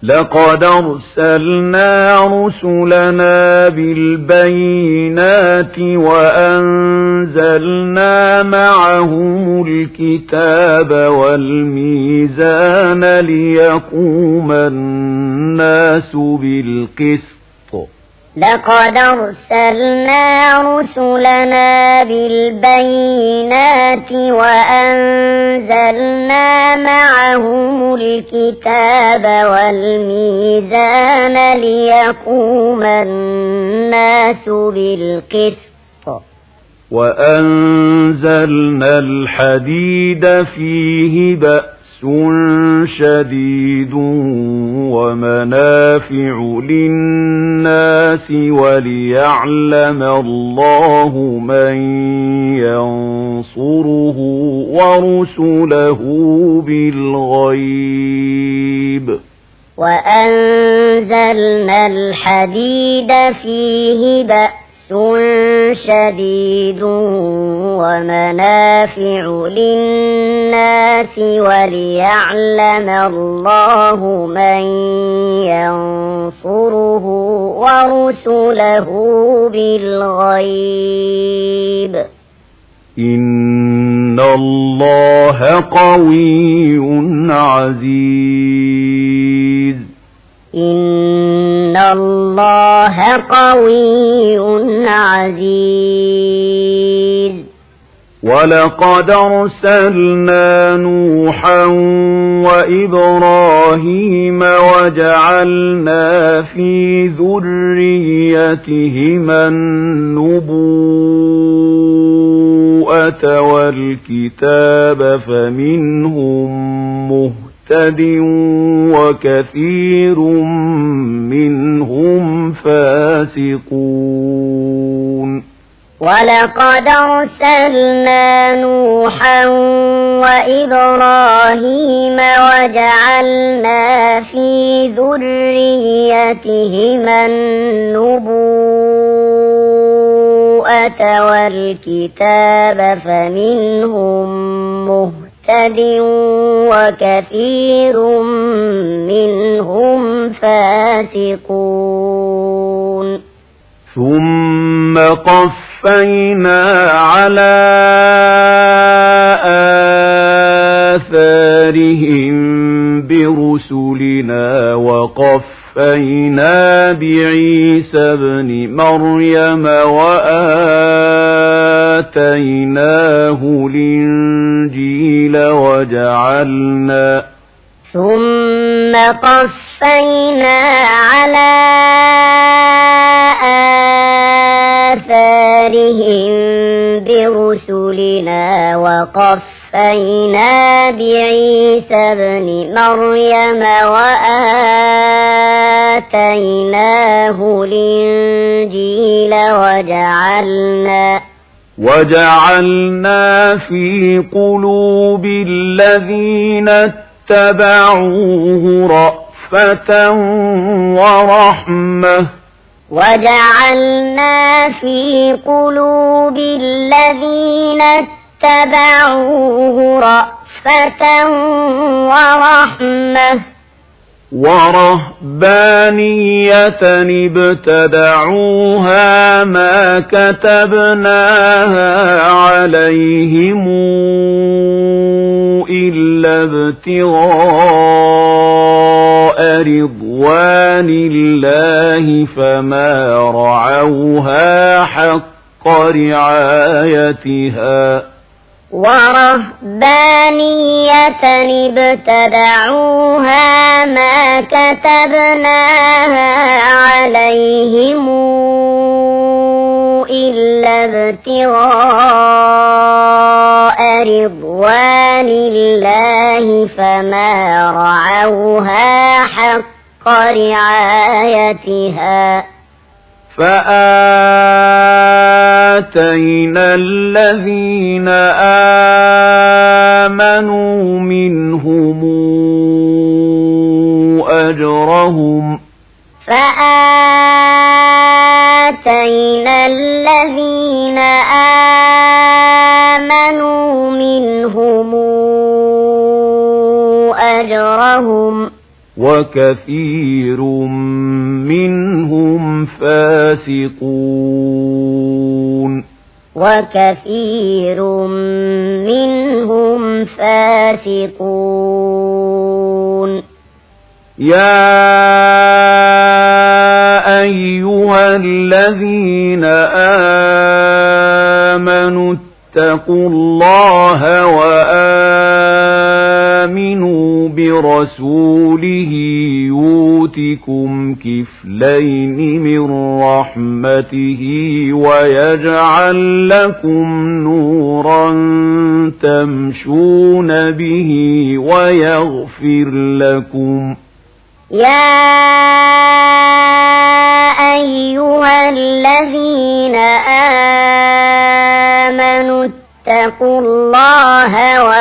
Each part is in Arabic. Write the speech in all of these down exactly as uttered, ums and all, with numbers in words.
لقد أرسلنا رسلنا بالبينات وأنزلنا معهم الكتاب والميزان ليقوم الناس بالقسط لقد أرسلنا رسلنا بالبينات وأنزلنا معهم الكتاب والميزان ليقوم الناس بالقسط وأنزلنا الحديد فيه بأس شديد ومنافع للناس وليعلم الله من ينصره ورسله بالغيب وأنزلنا الحديد فيه بأس شديد ومنافع للناس وليعلم الله من ينصره ورسله بالغيب إن الله قوي عزيز إن الله قوي عزيز ولقد أرسلنا نوحا وإبراهيم وجعلنا في ذريتهما النبوءة والكتاب فمنهم مهتد وكثير منهم فاسقون ولقد أرسلنا نوحا وإبراهيم وجعلنا في ذريتهما النبوءة والكتاب فمنهم مهتد وكثير منهم فاسقون ثم قفينا على آثارهم برسلنا وقفينا بعيسى ابن مريم وآتيناه الإنجيل وجعلنا ثم قفينا على آثارهم برسلنا وقفينا بعيسى ابن مريم وآتيناه الإنجيل وجعلنا وجعلنا في قلوب الذين اتبعوه رأفة ورحمة وجعلنا في قلوب الذين اتبعوه رأفة ورحمة ورهبانية ابتدعوها ما كتبناها عليهم إلا ابتغاء رضوان الله فما رعوها حق رعايتها ورهبانية ابتدعوها ما كتبناها عليهم إلا ابتغاء رضوان الله فما رعوها حق رعايتها فآتينا الذين آمنوا منهم أجرهم فآتينا الذين آمنوا منهم أجرهم وكثير منهم فاسقون وكثير منهم فاسقون يا أيها الذين آمنوا اتقوا الله وآمنوا برسوله يؤتكم كفلين من رحمته ويجعل لكم نورا تمشون به ويغفر لكم يا أيها الذين آمنوا اتقوا الله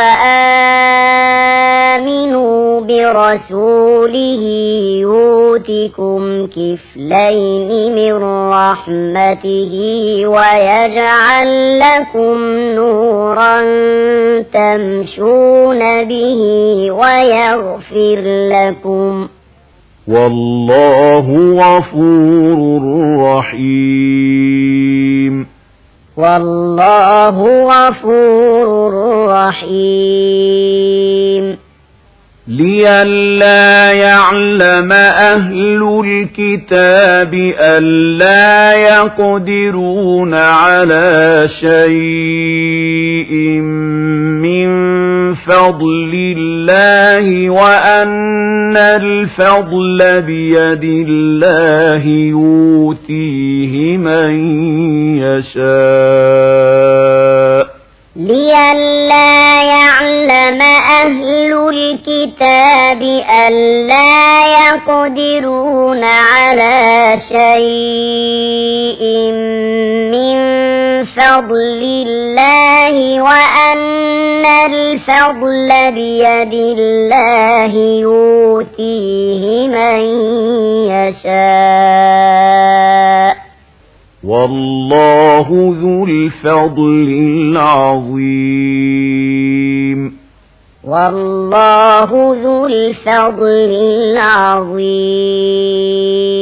وآمنوا برسوله يؤتكم كفلين من رحمته ويجعل لكم نورا تمشون به ويغفر لكم والله غفور رحيم والله غفور رحيم لئلا يعلم أهل الكتاب ألا يقدرون على شيء من فضل الله وأن الفضل بيد الله يؤتيه من يشاء لئلا يعلم أهل الكتاب ألا يقدرون على شيء من فضل الله وأن الفضل بيد الله يؤتيه من يشاء والله ذو الفضل العظيم والله ذو الفضل العظيم